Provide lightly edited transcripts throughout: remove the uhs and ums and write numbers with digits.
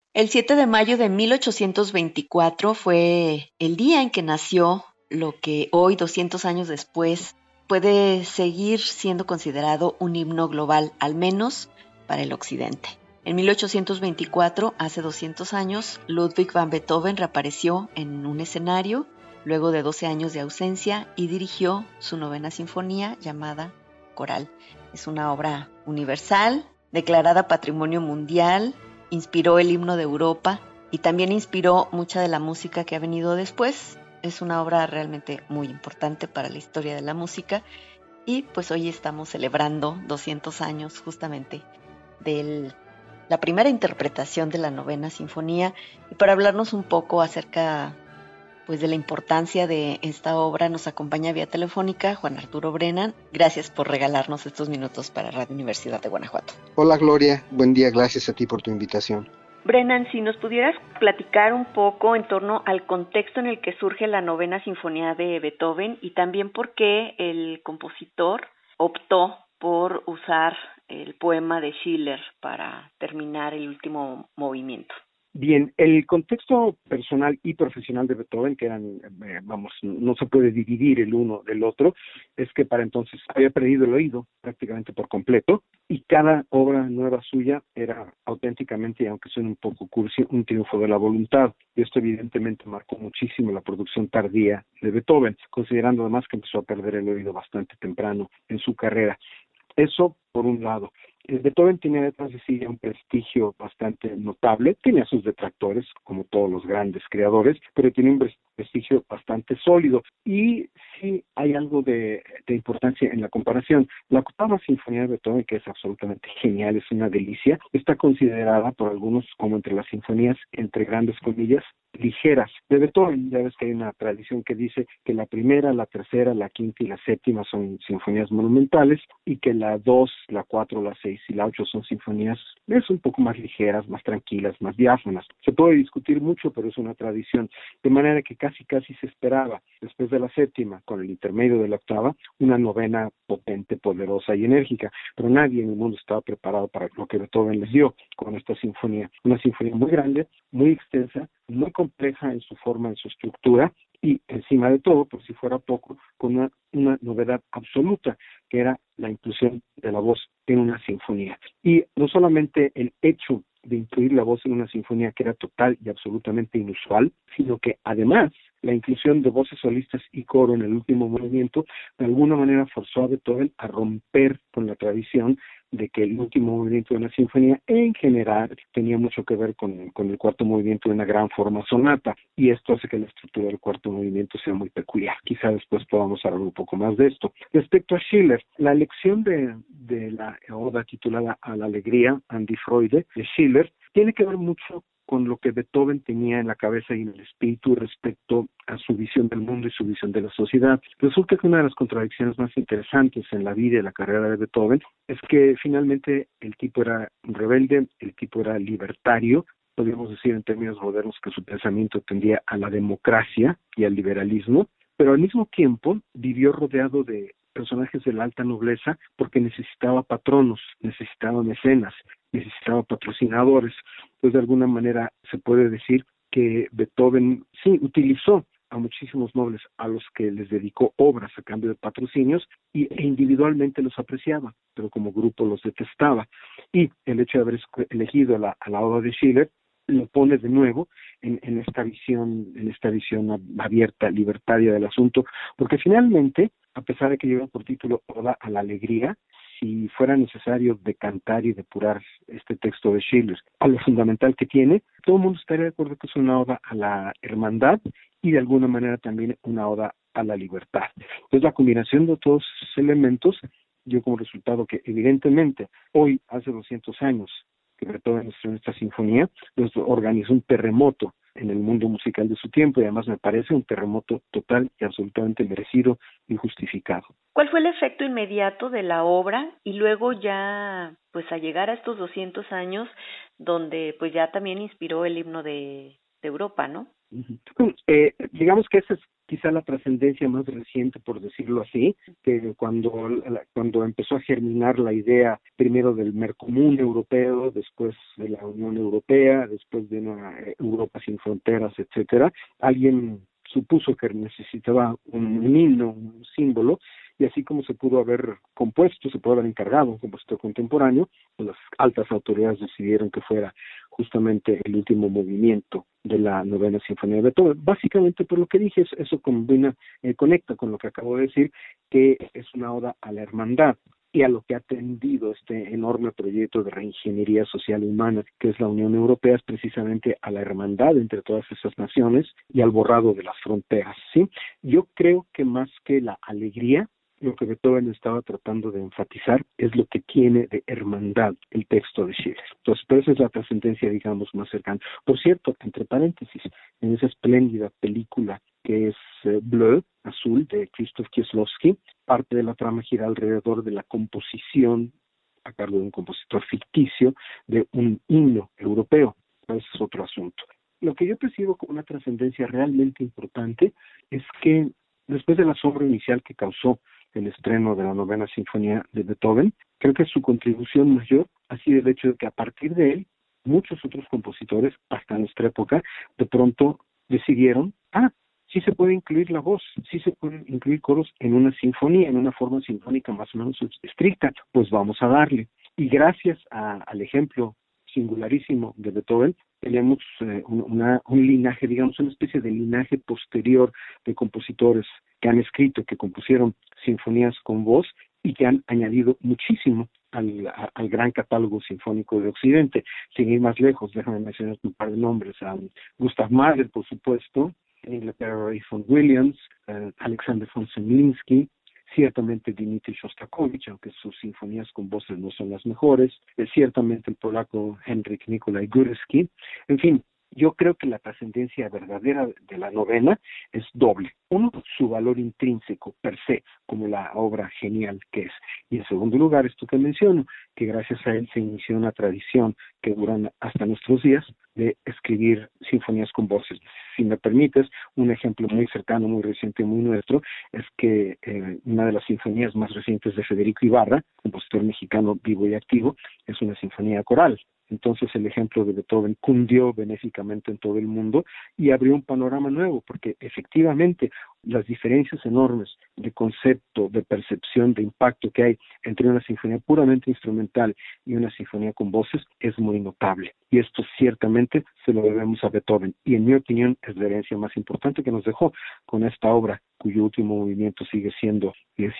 El 7 de mayo de 1824 fue el día en que nació lo que hoy, 200 años después, puede seguir siendo considerado un himno global, al menos para el occidente. En 1824, hace 200 años, Ludwig van Beethoven reapareció en un escenario luego de 12 años de ausencia y dirigió su novena sinfonía llamada Coral. Es una obra universal, declarada Patrimonio Mundial, inspiró el himno de Europa y también inspiró mucha de la música que ha venido después. Es una obra realmente muy importante para la historia de la música y pues hoy estamos celebrando 200 años justamente de la primera interpretación de la novena sinfonía. Y para hablarnos un poco acerca pues de la importancia de esta obra nos acompaña vía telefónica Juan Arturo Brennan. Gracias por regalarnos estos minutos para Radio Universidad de Guanajuato. Hola Gloria, buen día, gracias a ti por tu invitación. Brennan, si nos pudieras platicar un poco en torno al contexto en el que surge la novena sinfonía de Beethoven y también por qué el compositor optó por usar el poema de Schiller para terminar el último movimiento. Bien, el contexto personal y profesional de Beethoven, que eran, no se puede dividir el uno del otro, es que para entonces había perdido el oído prácticamente por completo y cada obra nueva suya era auténticamente, aunque suene un poco cursi, un triunfo de la voluntad. Y esto evidentemente marcó muchísimo la producción tardía de Beethoven, considerando además que empezó a perder el oído bastante temprano en su carrera. Eso por un lado. Beethoven tenía detrás de sí un prestigio bastante notable, tenía sus detractores, como todos los grandes creadores, pero tenía un prestigio bastante sólido. Y sí hay algo de importancia en la comparación. La octava sinfonía de Beethoven, que es absolutamente genial, es una delicia, está considerada por algunos como entre las sinfonías, entre grandes comillas, ligeras de Beethoven. Ya ves que hay una tradición que dice que la primera, la tercera, la quinta y la séptima son sinfonías monumentales y que la 2, la 4, la 6 y la 8 son sinfonías un poco más ligeras, más tranquilas, más diáfanas. Se puede discutir mucho, pero es una tradición. De manera que casi se esperaba, después de la séptima, con el intermedio de la octava, una novena potente, poderosa y enérgica. Pero nadie en el mundo estaba preparado para lo que Beethoven les dio con esta sinfonía. Una sinfonía muy grande, muy extensa, muy compleja en su forma, en su estructura, y encima de todo, por si fuera poco, con una novedad absoluta, que era la inclusión de la voz en una sinfonía. Y no solamente el hecho de incluir la voz en una sinfonía, que era total y absolutamente inusual, sino que además la inclusión de voces solistas y coro en el último movimiento de alguna manera forzó a Beethoven a romper con la tradición de que el último movimiento de una sinfonía en general tenía mucho que ver con el cuarto movimiento de una gran forma sonata, y esto hace que la estructura del cuarto movimiento sea muy peculiar. Quizá después podamos hablar un poco más de esto. Respecto a Schiller, la elección de la oda titulada A la Alegría, An die Freude, de Schiller, tiene que ver mucho con lo que Beethoven tenía en la cabeza y en el espíritu respecto a su visión del mundo y su visión de la sociedad. Resulta que una de las contradicciones más interesantes en la vida y la carrera de Beethoven es que finalmente el tipo era un rebelde, el tipo era libertario, podríamos decir en términos modernos que su pensamiento tendía a la democracia y al liberalismo, pero al mismo tiempo vivió rodeado de personajes de la alta nobleza porque necesitaba patronos, necesitaba mecenas, necesitaba patrocinadores. Pues de alguna manera se puede decir que Beethoven sí utilizó a muchísimos nobles a los que les dedicó obras a cambio de patrocinios e individualmente los apreciaba, pero como grupo los detestaba. Y el hecho de haber elegido a la obra de Schiller lo pone de nuevo en esta visión abierta, libertaria del asunto, porque finalmente, a pesar de que lleva por título Oda a la Alegría, si fuera necesario decantar y depurar este texto de Schiller a lo fundamental que tiene, todo el mundo estaría de acuerdo que es una oda a la hermandad y de alguna manera también una oda a la libertad. Entonces la combinación de todos esos elementos dio como resultado que evidentemente hoy, hace 200 años, que Beethoven estrenó esta sinfonía, pues organizó un terremoto en el mundo musical de su tiempo, y además me parece un terremoto total y absolutamente merecido y justificado. ¿Cuál fue el efecto inmediato de la obra y luego ya, pues a llegar a estos 200 años, donde pues ya también inspiró el himno de Europa, ¿no? Digamos que ese es quizá la trascendencia más reciente, por decirlo así, que cuando empezó a germinar la idea primero del Mercomún europeo, después de la Unión Europea, después de una Europa sin fronteras, etcétera, alguien supuso que necesitaba un himno, un símbolo, y así como se pudo haber compuesto, se pudo haber encargado un compositor contemporáneo, pues las altas autoridades decidieron que fuera justamente el último movimiento de la novena sinfonía de Beethoven. Básicamente, por lo que dije, eso conecta con lo que acabo de decir, que es una oda a la hermandad y a lo que ha tendido este enorme proyecto de reingeniería social y humana que es la Unión Europea, es precisamente a la hermandad entre todas esas naciones y al borrado de las fronteras, ¿sí? Yo creo que más que la alegría, lo que Beethoven estaba tratando de enfatizar es lo que tiene de hermandad el texto de Schiller. Entonces, pero esa es la trascendencia, digamos, más cercana. Por cierto, entre paréntesis, en esa espléndida película que es Bleu, Azul, de Krzysztof Kieslowski, parte de la trama gira alrededor de la composición, a cargo de un compositor ficticio, de un himno europeo. Ese es otro asunto. Lo que yo percibo como una trascendencia realmente importante es que después del asombro inicial que causó el estreno de la novena sinfonía de Beethoven, creo que su contribución mayor ha sido el hecho de que a partir de él, muchos otros compositores, hasta en nuestra época, de pronto decidieron, sí se puede incluir la voz, sí se pueden incluir coros en una sinfonía, en una forma sinfónica más o menos estricta, pues vamos a darle. Y gracias al ejemplo singularísimo de Beethoven, tenemos un linaje, digamos, una especie de linaje posterior de compositores que han escrito, que compusieron sinfonías con voz y que han añadido muchísimo al gran catálogo sinfónico de Occidente. Sin ir más lejos, déjame mencionar un par de nombres: a Gustav Mahler, por supuesto, en Inglaterra Ray von Williams, Alexander von Zemlinsky, ciertamente Dmitri Shostakovich, aunque sus sinfonías con voces no son las mejores, ciertamente el polaco Henryk Nikolai Górecki. En fin, yo creo que la trascendencia verdadera de la novena es doble. Uno, su valor intrínseco per se, como la obra genial que es. Y en segundo lugar, esto que menciono, que gracias a él se inició una tradición que dura hasta nuestros días de escribir sinfonías con voces. Si me permites, un ejemplo muy cercano, muy reciente, muy nuestro, es que una de las sinfonías más recientes de Federico Ibarra, compositor mexicano vivo y activo, es una sinfonía coral. Entonces el ejemplo de Beethoven cundió benéficamente en todo el mundo y abrió un panorama nuevo, porque efectivamente las diferencias enormes de concepto, de percepción, de impacto que hay entre una sinfonía puramente instrumental y una sinfonía con voces es muy notable. Y esto ciertamente se lo debemos a Beethoven. Y en mi opinión es la herencia más importante que nos dejó con esta obra, cuyo último movimiento sigue siendo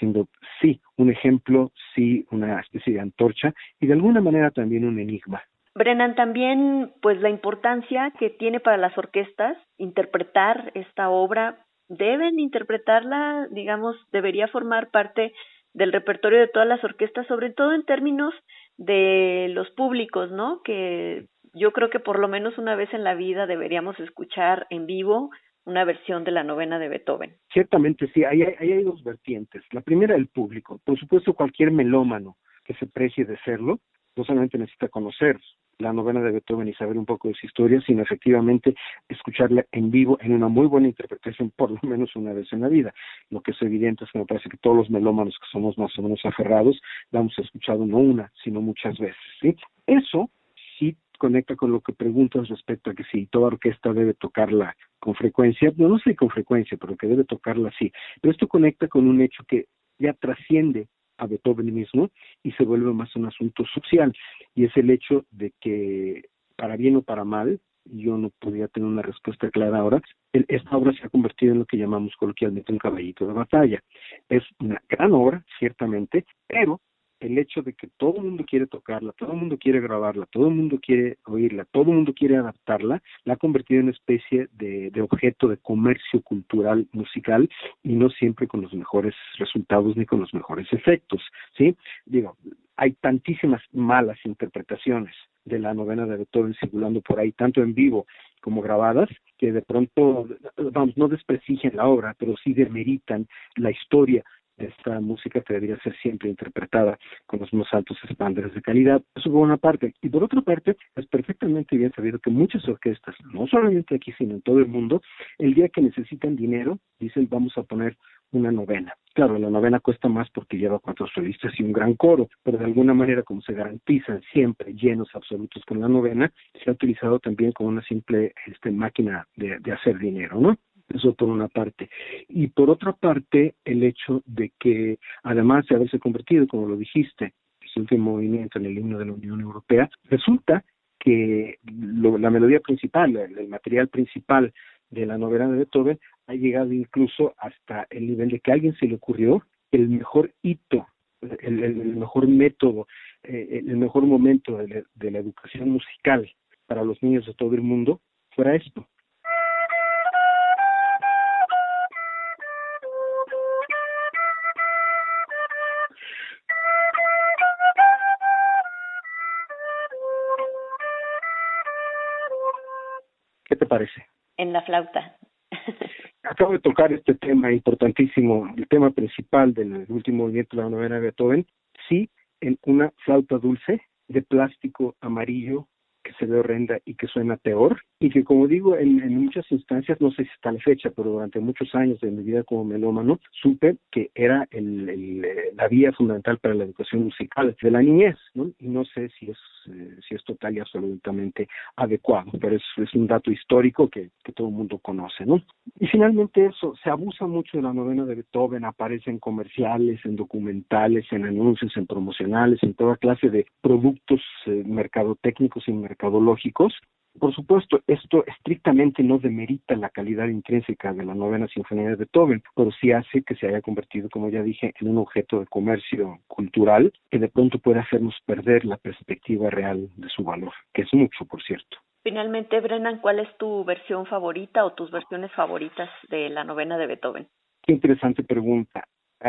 sí, un ejemplo, sí, una especie de antorcha y de alguna manera también un enigma. Brennan, también pues la importancia que tiene para las orquestas interpretar esta obra. Deben interpretarla, digamos, debería formar parte del repertorio de todas las orquestas, sobre todo en términos de los públicos, ¿no? Que yo creo que por lo menos una vez en la vida deberíamos escuchar en vivo una versión de la novena de Beethoven. Ciertamente sí, ahí hay dos vertientes. La primera, el público. Por supuesto, cualquier melómano que se precie de serlo, no solamente necesita conocer la novena de Beethoven y saber un poco de su historia, sino efectivamente escucharla en vivo en una muy buena interpretación, por lo menos una vez en la vida. Lo que es evidente es que me parece que todos los melómanos que somos más o menos aferrados la hemos escuchado no una, sino muchas veces, ¿sí? Eso sí conecta con lo que preguntas respecto a que si toda orquesta debe tocarla con frecuencia. No sé con frecuencia, pero que debe tocarla sí. Pero esto conecta con un hecho que ya trasciende a Beethoven mismo y se vuelve más un asunto social, y es el hecho de que, para bien o para mal, yo no podría tener una respuesta clara ahora, esta obra se ha convertido en lo que llamamos coloquialmente un caballito de batalla. Es una gran obra, ciertamente, pero el hecho de que todo el mundo quiere tocarla, todo el mundo quiere grabarla, todo el mundo quiere oírla, todo el mundo quiere adaptarla, la ha convertido en una especie de objeto de comercio cultural musical, y no siempre con los mejores resultados ni con los mejores efectos, ¿sí? Digo, hay tantísimas malas interpretaciones de la novena de Beethoven circulando por ahí, tanto en vivo como grabadas, que de pronto, vamos, no desprestigian la obra, pero sí demeritan la historia esta música que debería ser siempre interpretada con los más altos estándares de calidad. Eso por una parte. Y por otra parte, es perfectamente bien sabido que muchas orquestas, no solamente aquí, sino en todo el mundo, el día que necesitan dinero, dicen vamos a poner una novena. Claro, la novena cuesta más porque lleva 4 solistas y un gran coro, pero de alguna manera, como se garantizan siempre llenos absolutos con la novena, se ha utilizado también como una simple máquina de hacer dinero, ¿no? Eso por una parte. Y por otra parte, el hecho de que, además de haberse convertido, como lo dijiste, el último movimiento en el himno de la Unión Europea, resulta que la melodía principal, el material principal de la novena de Beethoven ha llegado incluso hasta el nivel de que a alguien se le ocurrió el mejor hito, el mejor método, el mejor momento de la educación musical para los niños de todo el mundo fuera esto. ¿Qué te parece? En la flauta. Acabo de tocar este tema importantísimo, el tema principal del último movimiento de la novena de Beethoven, sí, en una flauta dulce de plástico amarillo que se ve horrenda y que suena peor, y que, como digo, en muchas instancias, no sé si está la fecha, pero durante muchos años de mi vida como melómano, supe que era la vía fundamental para la educación musical de la niñez, ¿no? Y no sé si es total y absolutamente adecuado, pero es un dato histórico que todo el mundo conoce, ¿no? Y finalmente eso, se abusa mucho de la novena de Beethoven, aparece en comerciales, en documentales, en anuncios, en promocionales, en toda clase de productos mercadotécnicos y mercadológicos. Por supuesto, esto estrictamente no demerita la calidad intrínseca de la novena sinfonía de Beethoven, pero sí hace que se haya convertido, como ya dije, en un objeto de comercio cultural que de pronto puede hacernos perder la perspectiva real de su valor, que es mucho, por cierto. Finalmente, Brennan, ¿cuál es tu versión favorita o tus versiones favoritas de la novena de Beethoven? Qué interesante pregunta.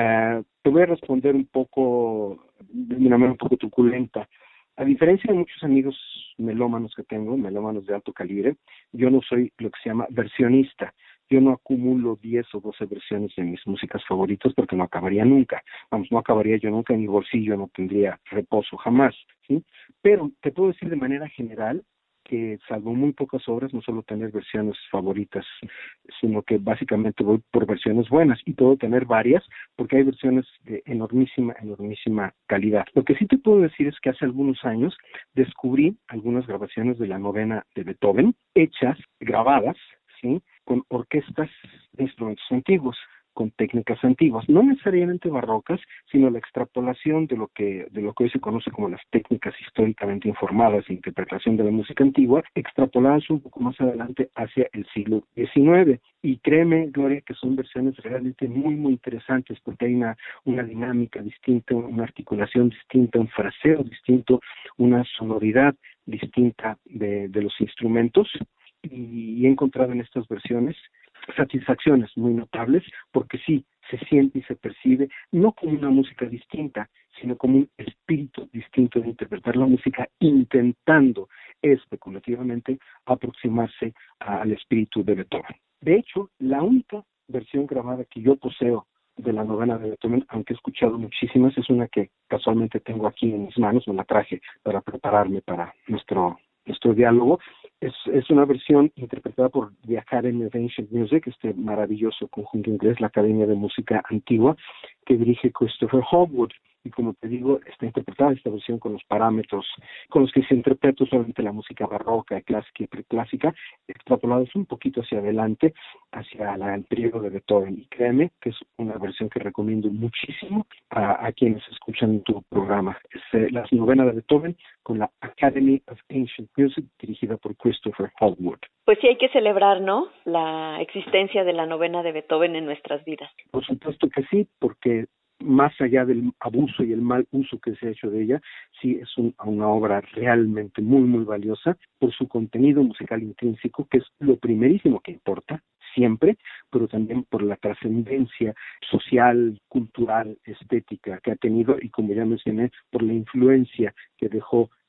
Te voy a responder un poco, de una manera un poco truculenta. A diferencia de muchos amigos melómanos que tengo, melómanos de alto calibre, yo no soy lo que se llama versionista. Yo no acumulo 10 o 12 versiones de mis músicas favoritas porque no acabaría nunca. Vamos, no acabaría yo nunca, en mi bolsillo no tendría reposo jamás, ¿sí? Pero te puedo decir de manera general que, salvo muy pocas obras, no suelo tener versiones favoritas, sino que básicamente voy por versiones buenas, y puedo tener varias porque hay versiones de enormísima calidad. Lo que sí te puedo decir es que hace algunos años descubrí algunas grabaciones de la novena de Beethoven, grabadas, ¿sí?, con orquestas de instrumentos antiguos, con técnicas antiguas, no necesariamente barrocas, sino la extrapolación de lo que hoy se conoce como las técnicas históricamente informadas de interpretación de la música antigua, extrapoladas un poco más adelante hacia el siglo XIX. Y créeme, Gloria, que son versiones realmente muy, muy interesantes, porque hay una dinámica distinta, una articulación distinta, un fraseo distinto, una sonoridad distinta de los instrumentos, y he encontrado en estas versiones satisfacciones muy notables, porque sí, se siente y se percibe, no como una música distinta, sino como un espíritu distinto de interpretar la música, intentando especulativamente aproximarse al espíritu de Beethoven. De hecho, la única versión grabada que yo poseo de la novena de Beethoven, aunque he escuchado muchísimas, es una que casualmente tengo aquí en mis manos, me la traje para prepararme para nuestro diálogo. Es una versión interpretada por The Academy of Ancient Music, este maravilloso conjunto inglés, la Academia de Música Antigua, que dirige Christopher Hogwood. Y como te digo, está interpretada esta versión con los parámetros con los que se interpreta solamente la música barroca, clásica y preclásica, extrapolados un poquito hacia adelante, hacia el periodo de Beethoven. Y créeme que es una versión que recomiendo muchísimo a quienes escuchan tu programa. Es la novena de Beethoven con la Academy of Ancient Music, dirigida por Christopher Hogwood. Pues sí, hay que celebrar, ¿no?, la existencia de la novena de Beethoven en nuestras vidas. Por supuesto que sí, porque más allá del abuso y el mal uso que se ha hecho de ella, sí es una obra realmente muy, muy valiosa por su contenido musical intrínseco, que es lo primerísimo que importa siempre, pero también por la trascendencia social, cultural, estética que ha tenido, y como ya mencioné, por la influencia que dejó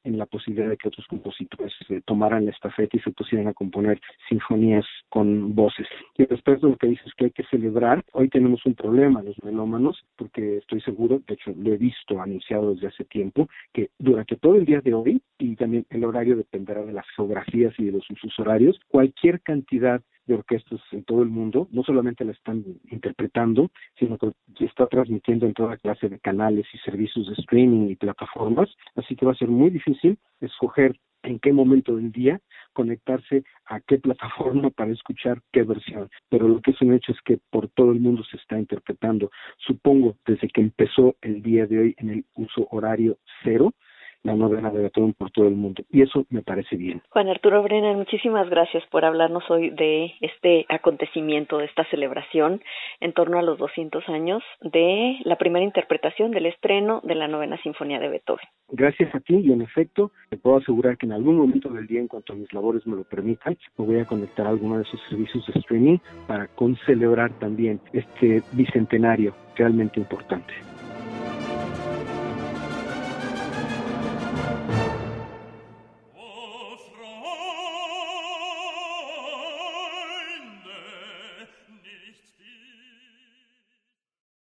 en la posibilidad de que otros compositores tomaran la estafeta y se pusieran a componer sinfonías con voces. Y respecto a lo que dices que hay que celebrar, hoy tenemos un problema los melómanos, porque estoy seguro, de hecho lo he visto anunciado desde hace tiempo, que durante todo el día de hoy, y también el horario dependerá de las geografías y de los usos horarios, cualquier cantidad de orquestas en todo el mundo, no solamente la están interpretando, sino que está transmitiendo en toda clase de canales y servicios de streaming y plataformas, así que va a ser muy difícil escoger en qué momento del día conectarse a qué plataforma para escuchar qué versión. Pero lo que es un hecho es que por todo el mundo se está interpretando, supongo, desde que empezó el día de hoy en el uso horario 0, la novena de Beethoven por todo el mundo. Y eso me parece bien. Juan Arturo Brennan, muchísimas gracias por hablarnos hoy de este acontecimiento, de esta celebración en torno a los 200 años de la primera interpretación del estreno de la novena sinfonía de Beethoven. Gracias a ti y en efecto, te puedo asegurar que en algún momento del día, en cuanto a mis labores me lo permitan, me voy a conectar a alguno de esos servicios de streaming para concelebrar también este bicentenario realmente importante.